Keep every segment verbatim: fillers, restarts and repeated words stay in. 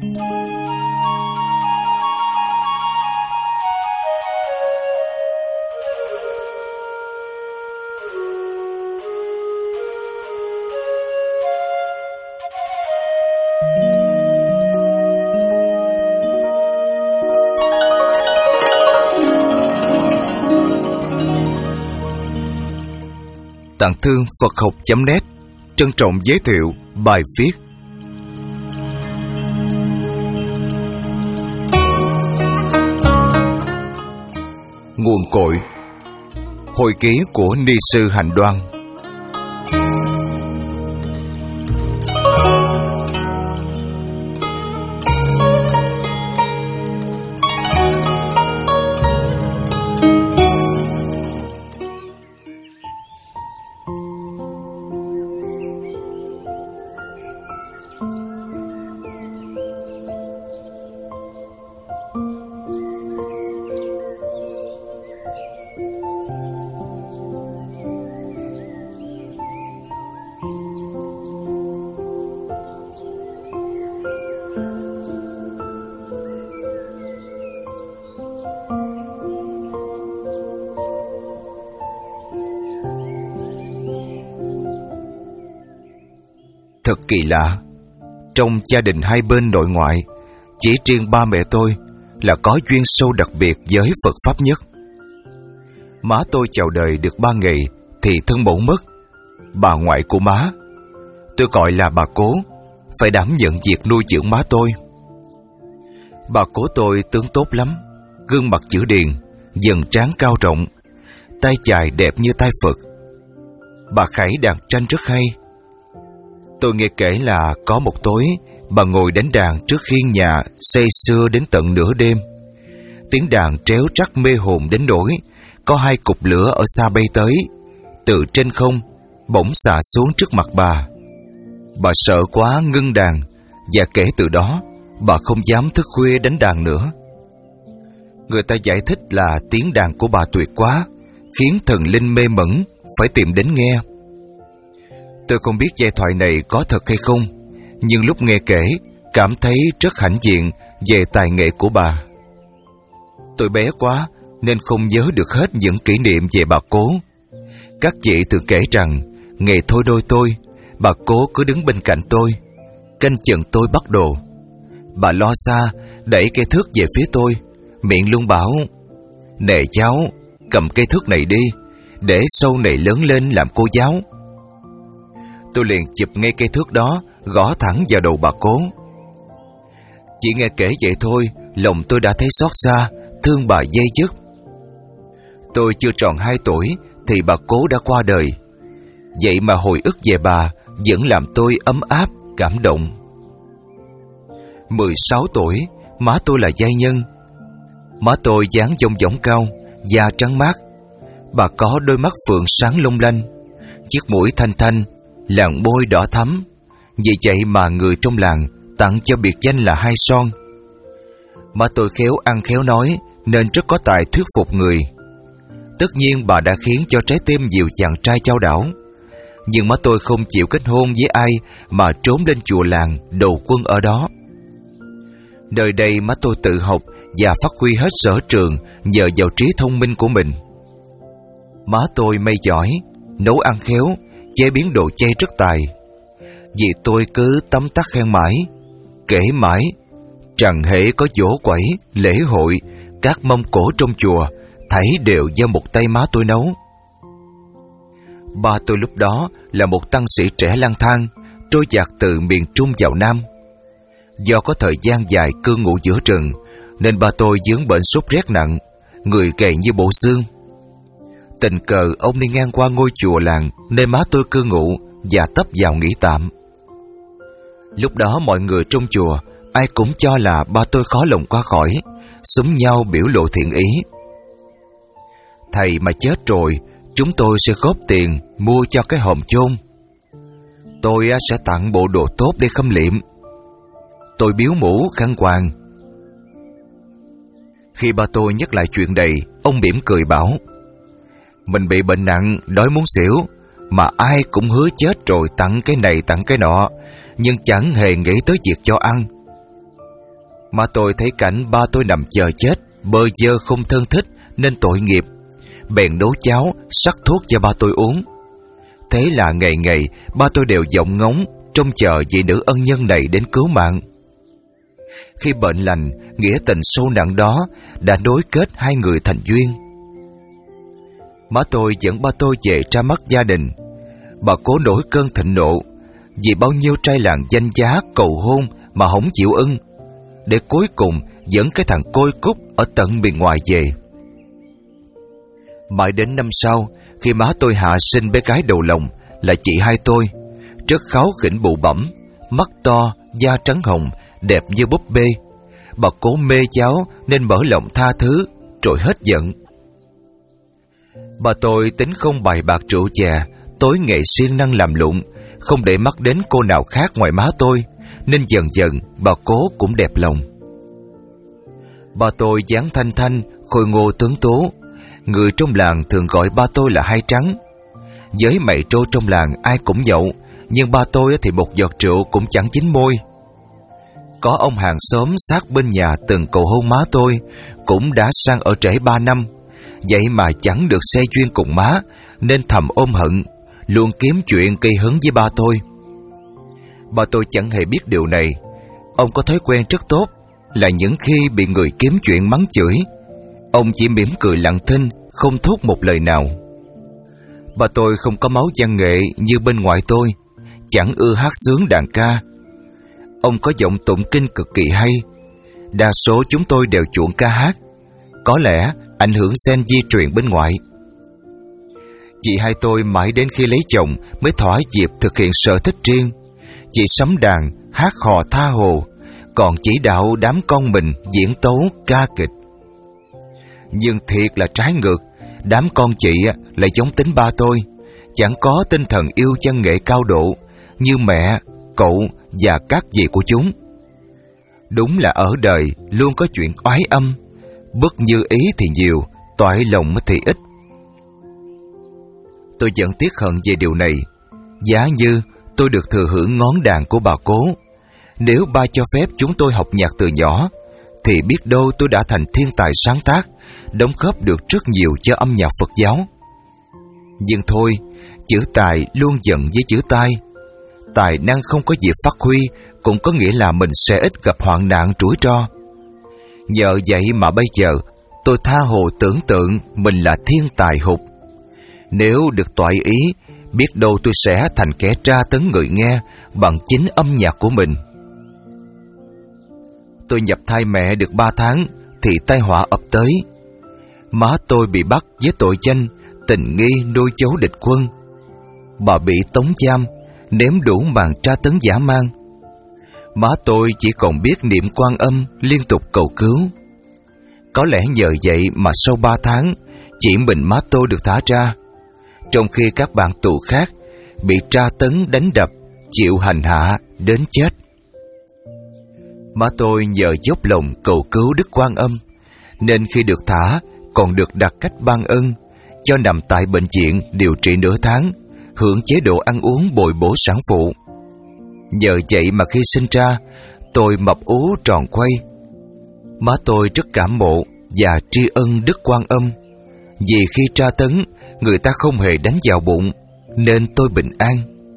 Tạng Thương Phật học chấm net trân trọng giới thiệu bài viết Nguồn cội, hồi ký của Ni sư Hạnh Đoan. Thật kỳ lạ, trong gia đình hai bên nội ngoại, chỉ riêng ba mẹ tôi là có duyên sâu đặc biệt với Phật Pháp nhất. Má tôi chào đời được ba ngày thì thân mẫu mất. Bà ngoại của má, tôi gọi là bà Cố, phải đảm nhận việc nuôi dưỡng má tôi. Bà Cố tôi tướng tốt lắm, gương mặt chữ điền, dần trán cao rộng, tay dài đẹp như tay Phật. Bà khải đàn tranh rất hay. Tôi nghe kể là có một tối bà ngồi đánh đàn trước hiên nhà say sưa đến tận nửa đêm. Tiếng đàn tréo trắc mê hồn đến nỗi có hai cục lửa ở xa bay tới, từ trên không bỗng xả xuống trước mặt bà. Bà sợ quá ngưng đàn, và kể từ đó bà không dám thức khuya đánh đàn nữa. Người ta giải thích là tiếng đàn của bà tuyệt quá, khiến thần linh mê mẩn phải tìm đến nghe. Tôi không biết giai thoại này có thật hay không, nhưng lúc nghe kể, cảm thấy rất hãnh diện về tài nghệ của bà. Tôi bé quá nên không nhớ được hết những kỷ niệm về bà Cố. Các chị thường kể rằng, ngày thôi đôi tôi, bà Cố cứ đứng bên cạnh tôi, canh chừng tôi bắt đồ. Bà lo xa, đẩy cây thước về phía tôi, miệng luôn bảo: "Nè cháu, cầm cây thước này đi, để sau này lớn lên làm cô giáo." Tôi liền chụp ngay cây thước đó, gõ thẳng vào đầu bà Cố. Chỉ nghe kể vậy thôi, lòng tôi đã thấy xót xa, thương bà dây dứt. Tôi chưa tròn hai tuổi thì bà Cố đã qua đời. Vậy mà hồi ức về bà vẫn làm tôi ấm áp, cảm động. mười sáu tuổi, má tôi là giai nhân. Má tôi dáng dong dỏng cao, da trắng mát. Bà có đôi mắt phượng sáng long lanh, chiếc mũi thanh thanh, làn môi đỏ thắm. Vì vậy mà người trong làng tặng cho biệt danh là Hai Son. Má tôi khéo ăn khéo nói nên rất có tài thuyết phục người. Tất nhiên bà đã khiến cho trái tim nhiều chàng trai chao đảo. Nhưng má tôi không chịu kết hôn với ai mà trốn lên chùa làng đầu quân ở đó. Nơi đây má tôi tự học và phát huy hết sở trường nhờ vào trí thông minh của mình. Má tôi may giỏi, nấu ăn khéo, chế biến đồ chay rất tài. Vì tôi cứ tấm tắc khen mãi, kể mãi, rằng hễ có giỗ quẩy, lễ hội, các mâm cỗ trong chùa, thảy đều do một tay má tôi nấu. Ba tôi lúc đó là một tăng sĩ trẻ lang thang, trôi dạt từ miền Trung vào Nam. Do có thời gian dài cư ngụ giữa rừng, nên ba tôi vướng bệnh sốt rét nặng, người gầy như bộ xương. Tình cờ ông đi ngang qua ngôi chùa làng nên má tôi cư ngụ và tấp vào nghỉ tạm. Lúc đó mọi người trong chùa ai cũng cho là ba tôi khó lòng qua khỏi, xúm nhau biểu lộ thiện ý. Thầy mà chết rồi, chúng tôi sẽ góp tiền mua cho cái hòm chôn. Tôi sẽ tặng bộ đồ tốt để khâm liệm. Tôi biếu mũ khăn quàng. Khi ba tôi nhắc lại chuyện này, ông mỉm cười bảo: "Mình bị bệnh nặng, đói muốn xỉu, mà ai cũng hứa chết rồi tặng cái này tặng cái nọ, nhưng chẳng hề nghĩ tới việc cho ăn. Má tôi thấy cảnh ba tôi nằm chờ chết, bơ vơ không thân thích nên tội nghiệp, bèn nấu cháo sắc thuốc cho ba tôi uống. Thế là ngày ngày ba tôi đều vọng ngóng trông chờ vị nữ ân nhân này đến cứu mạng. Khi bệnh lành, nghĩa tình sâu nặng đó đã nối kết hai người thành duyên. Má tôi dẫn ba tôi về ra mắt gia đình. Bà cố nổi cơn thịnh nộ vì bao nhiêu trai làng danh giá cầu hôn mà không chịu ưng, để cuối cùng dẫn cái thằng côi cút ở tận miền ngoài về. Mãi đến năm sau, khi má tôi hạ sinh bé gái đầu lòng là chị hai tôi, rất kháu khỉnh bụ bẫm, mắt to, da trắng hồng, đẹp như búp bê. Bà cố mê cháu nên mở lòng tha thứ, rồi hết giận. Bà tôi tính không bài bạc rượu chè, tối ngày siêng năng làm lụng, không để mắt đến cô nào khác ngoài má tôi, nên dần dần bà cố cũng đẹp lòng. Bà tôi dáng thanh thanh, khôi ngô tuấn tú. Người trong làng thường gọi ba tôi là Hai Trắng. Với mày trâu trong làng ai cũng nhậu, nhưng ba tôi thì một giọt rượu cũng chẳng chín môi. Có ông hàng xóm sát bên nhà từng cầu hôn má tôi, cũng đã sang ở trễ ba năm, vậy mà chẳng được xe duyên cùng má, nên thầm ôm hận, luôn kiếm chuyện gây hấn với ba tôi. Ba tôi chẳng hề biết điều này. Ông có thói quen rất tốt là những khi bị người kiếm chuyện mắng chửi, ông chỉ mỉm cười lặng thinh, không thốt một lời nào. Ba tôi không có máu văn nghệ như bên ngoại tôi, chẳng ưa hát sướng đàn ca. Ông có giọng tụng kinh cực kỳ hay. Đa số chúng tôi đều chuộng ca hát, có lẽ ảnh hưởng gen di truyền bên ngoại. Chị hai tôi mãi đến khi lấy chồng mới thỏa dịp thực hiện sở thích riêng. Chị sắm đàn, hát hò tha hồ, còn chỉ đạo đám con mình diễn tấu ca kịch. Nhưng thiệt là trái ngược, đám con chị lại giống tính ba tôi, chẳng có tinh thần yêu văn nghệ cao độ như mẹ, cậu và các dì của chúng. Đúng là ở đời luôn có chuyện oái âm, bất như ý thì nhiều, toại lòng thì ít. Tôi vẫn tiếc hận về điều này. Giá như tôi được thừa hưởng ngón đàn của bà cố, nếu ba cho phép chúng tôi học nhạc từ nhỏ, thì biết đâu tôi đã thành thiên tài sáng tác, đóng góp được rất nhiều cho âm nhạc Phật giáo. Nhưng thôi, chữ tài luôn giận với chữ tai. Tài năng không có dịp phát huy cũng có nghĩa là mình sẽ ít gặp hoạn nạn rủi ro. Nhờ vậy mà bây giờ tôi tha hồ tưởng tượng mình là thiên tài hụt. Nếu được toại ý, biết đâu tôi sẽ thành kẻ tra tấn người nghe bằng chính âm nhạc của mình. Tôi nhập thai mẹ được ba tháng thì tai họa ập tới. Má tôi bị bắt với tội danh tình nghi nuôi giấu địch quân. Bà bị tống giam, nếm đủ màn tra tấn dã man. Má tôi chỉ còn biết niệm Quan Âm liên tục cầu cứu. Có lẽ nhờ vậy mà sau ba tháng, chỉ mình má tôi được thả ra, trong khi các bạn tù khác bị tra tấn đánh đập, chịu hành hạ đến chết. Má tôi nhờ dốc lòng cầu cứu Đức Quan Âm, nên khi được thả còn được đặt cách ban ân, cho nằm tại bệnh viện điều trị nửa tháng, hưởng chế độ ăn uống bồi bổ sản phụ. Nhờ vậy mà khi sinh ra, tôi mập ú tròn quay. Má tôi rất cảm mộ và tri ân Đức Quan Âm, vì khi tra tấn, người ta không hề đánh vào bụng, nên tôi bình an.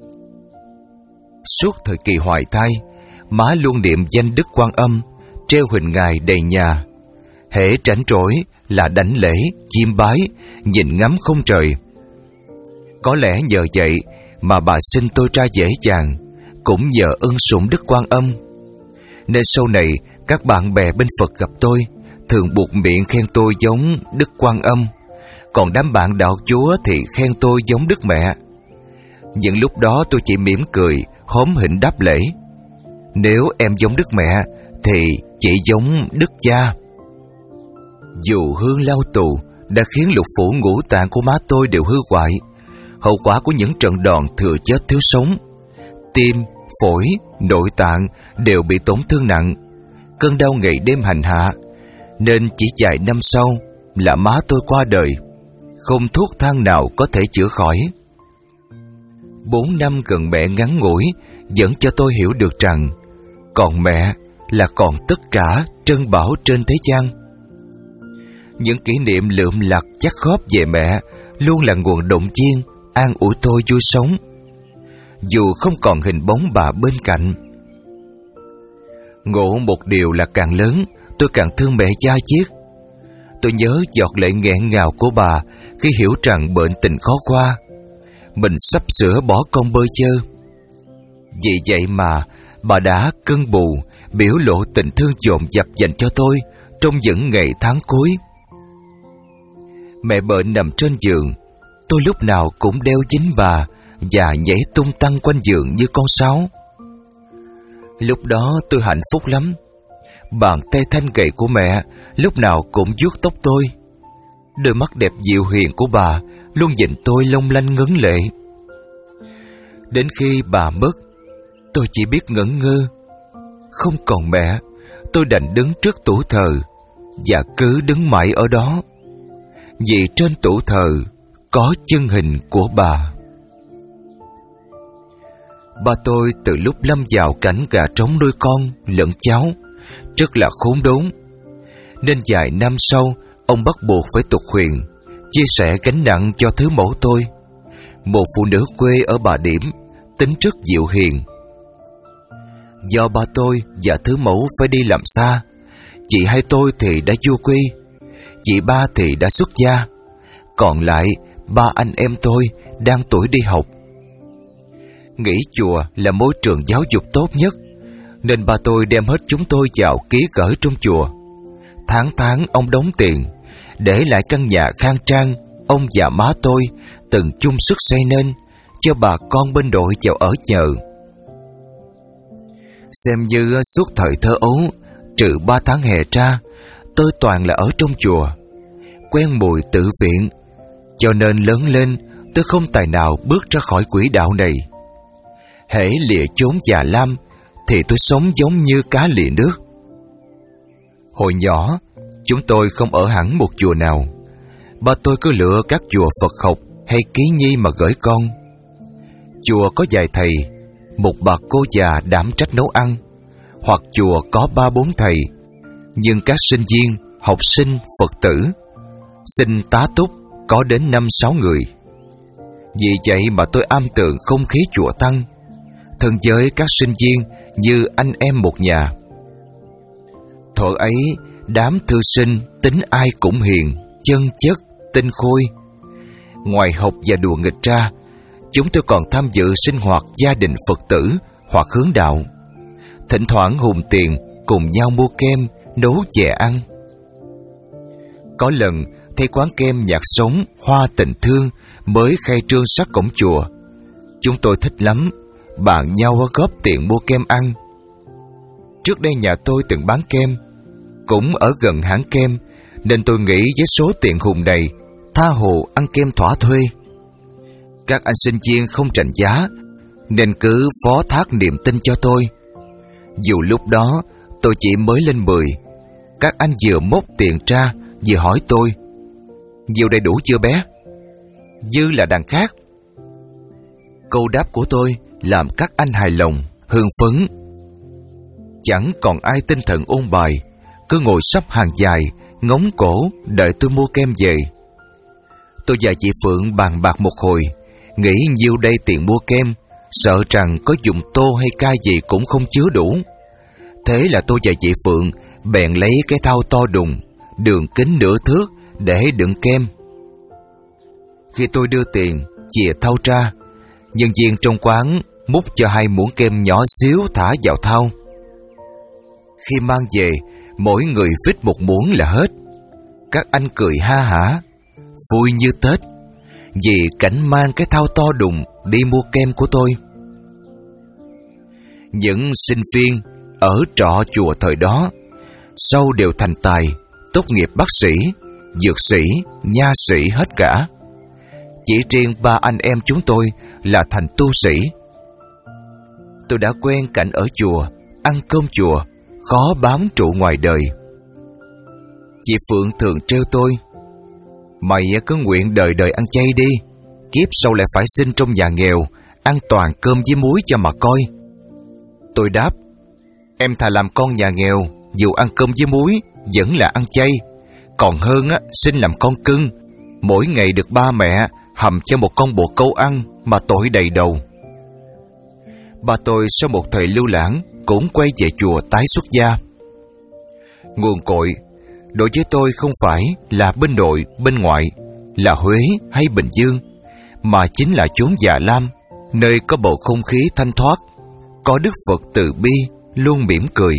Suốt thời kỳ hoài thai, má luôn niệm danh Đức Quan Âm, treo hình ngài đầy nhà. Hễ rảnh rỗi là đảnh lễ, chiêm bái, nhìn ngắm không trời. Có lẽ nhờ vậy mà bà sinh tôi ra dễ dàng, cũng nhờ ơn sủng Đức Quan Âm. Nên sau này các bạn bè bên Phật gặp tôi thường buộc miệng khen tôi giống Đức Quan Âm, còn đám bạn đạo Chúa thì khen tôi giống Đức Mẹ. Những lúc đó tôi chỉ mỉm cười, hóm hỉnh đáp lễ. Nếu em giống Đức Mẹ thì chị giống Đức Cha. Dù hương lao tù đã khiến lục phủ ngũ tạng của má tôi đều hư hoại, hậu quả của những trận đòn thừa chết thiếu sống. Tim, phổi, nội tạng đều bị tổn thương nặng, cơn đau ngày đêm hành hạ, nên chỉ vài năm sau là má tôi qua đời, không thuốc thang nào có thể chữa khỏi. Bốn năm gần mẹ ngắn ngủi dẫn cho tôi hiểu được rằng còn mẹ là còn tất cả trân bảo trên thế gian. Những kỷ niệm lượm lặt chắc khóp về mẹ luôn là nguồn động viên, an ủi tôi vui sống, dù không còn hình bóng bà bên cạnh. Ngộ một điều là càng lớn, tôi càng thương mẹ dai diết. Tôi nhớ giọt lệ nghẹn ngào của bà khi hiểu rằng bệnh tình khó qua, mình sắp sửa bỏ công bơ chơ. Vì vậy mà bà đã cân bù, biểu lộ tình thương dồn dập dành cho tôi trong những ngày tháng cuối. Mẹ bệnh nằm trên giường, tôi lúc nào cũng đeo dính bà và nhảy tung tăng quanh giường như con sáo. Lúc đó tôi hạnh phúc lắm. Bàn tay thanh gầy của mẹ lúc nào cũng vuốt tóc tôi. Đôi mắt đẹp dịu hiền của bà luôn nhìn tôi long lanh ngấn lệ. Đến khi bà mất, tôi chỉ biết ngẩn ngơ. Không còn mẹ, tôi đành đứng trước tủ thờ và cứ đứng mãi ở đó, vì trên tủ thờ có chân hình của bà. Ba tôi từ lúc lâm vào cảnh gà trống nuôi con lẫn cháu rất là khốn đốn, nên vài năm sau ông bắt buộc phải tục huyền, chia sẻ gánh nặng cho thứ mẫu tôi, một phụ nữ quê ở Bà Điểm, tính rất dịu hiền. Do ba tôi và thứ mẫu phải đi làm xa, chị hai tôi thì đã vô quy, chị ba thì đã xuất gia, còn lại ba anh em tôi đang tuổi đi học. Nghĩ chùa là môi trường giáo dục tốt nhất, nên ba tôi đem hết chúng tôi vào ký gửi trong chùa. Tháng tháng ông đóng tiền, để lại căn nhà khang trang ông và má tôi từng chung sức xây nên, cho bà con bên đội vào ở nhờ. Xem như suốt thời thơ ấu, trừ ba tháng hè ra, tôi toàn là ở trong chùa, quen mùi tự viện, cho nên lớn lên tôi không tài nào bước ra khỏi quỹ đạo này. Hễ lìa chốn già lam thì tôi sống giống như cá lìa nước. Hồi nhỏ, chúng tôi không ở hẳn một chùa nào. Ba tôi cứ lựa các chùa Phật học hay ký nhi mà gửi con. Chùa có vài thầy, một bà cô già đảm trách nấu ăn, hoặc chùa có ba bốn thầy, nhưng các sinh viên, học sinh, Phật tử xin tá túc có đến năm sáu người. Vì vậy mà tôi am tường không khí chùa Tăng, thân với các sinh viên như anh em một nhà. Thuở ấy, đám thư sinh tính ai cũng hiền, chân chất, tinh khôi. Ngoài học và đùa nghịch ra, chúng tôi còn tham dự sinh hoạt gia đình Phật tử hoặc hướng đạo. Thỉnh thoảng hùn tiền cùng nhau mua kem, nấu chè ăn. Có lần thấy quán kem nhạc sống Hoa Tình Thương mới khai trương sát cổng chùa. Chúng tôi thích lắm, bàn nhau góp tiền mua kem ăn. Trước đây nhà tôi từng bán kem, cũng ở gần hãng kem, nên tôi nghĩ với số tiền hùng này, tha hồ ăn kem thỏa thuê. Các anh sinh viên không tranh giá, nên cứ phó thác niềm tin cho tôi. Dù lúc đó tôi chỉ mới lên mười, các anh vừa móc tiền ra vừa hỏi tôi: "Nhiều đầy đủ chưa bé?" "Dư là đằng khác." Câu đáp của tôi làm các anh hài lòng, hưng phấn. Chẳng còn ai tinh thần ôn bài, cứ ngồi sắp hàng dài, ngóng cổ đợi tôi mua kem về. Tôi và chị Phượng bàn bạc một hồi, nghĩ nhiêu đây tiền mua kem, sợ rằng có dùng tô hay ca gì cũng không chứa đủ. Thế là tôi và chị Phượng bèn lấy cái thau to đùng, đường kính nửa thước để đựng kem. Khi tôi đưa tiền, chìa thau ra, nhân viên trong quán múc cho hai muỗng kem nhỏ xíu thả vào thau. Khi mang về, mỗi người vít một muỗng là hết. Các anh cười ha hả, vui như Tết, vì cảnh mang cái thau to đùng đi mua kem của tôi. Những sinh viên ở trọ chùa thời đó sau đều thành tài, tốt nghiệp bác sĩ, dược sĩ, nha sĩ hết cả. Chỉ riêng ba anh em chúng tôi là thành tu sĩ. Tôi đã quen cảnh ở chùa, ăn cơm chùa, khó bám trụ ngoài đời. Chị Phượng thường trêu tôi: "Mày cứ nguyện đời đời ăn chay đi, kiếp sau lại phải sinh trong nhà nghèo, ăn toàn cơm với muối cho mà coi." Tôi đáp: Em thà làm con nhà nghèo, dù ăn cơm với muối vẫn là ăn chay, còn hơn á sinh làm con cưng, mỗi ngày được ba mẹ hầm cho một con bồ câu ăn mà tội đầy đầu. Ba tôi sau một thời lưu lãng cũng quay về chùa tái xuất gia. Nguồn cội đối với tôi không phải là bên nội bên ngoại, là Huế hay Bình Dương, mà chính là chốn Già Lam, nơi có bầu không khí thanh thoát, có Đức Phật từ bi luôn mỉm cười.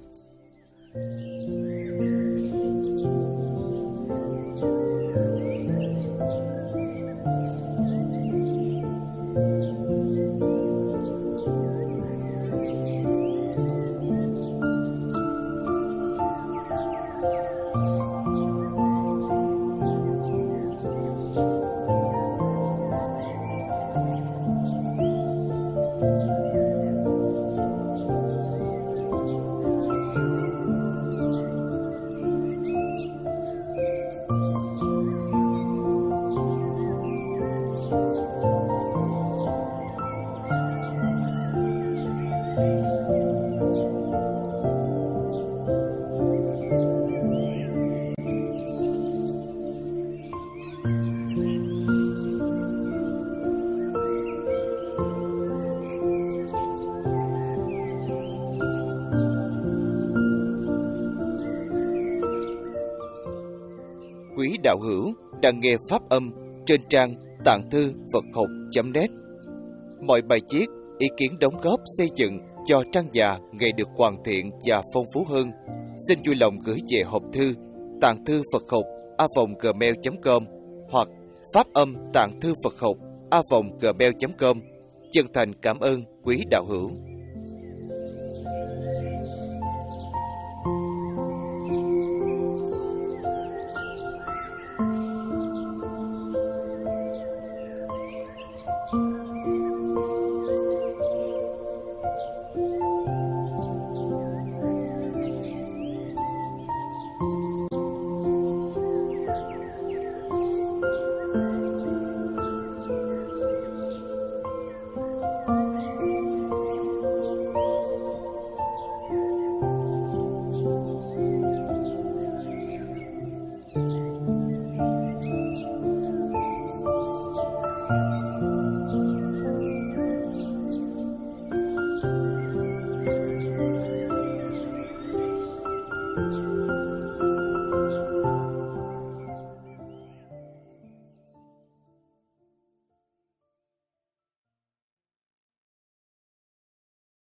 Quý đạo hữu đang nghe pháp âm trên trang tạng thư Phật học chấm net. Mọi bài viết, ý kiến đóng góp xây dựng cho trang già ngày được hoàn thiện và phong phú hơn, xin vui lòng gửi về hộp thư tạng thư Phật học a vòng gmail chấm com hoặc pháp âm tạng thư Phật học a vòng gmail chấm com. Chân thành cảm ơn quý đạo hữu.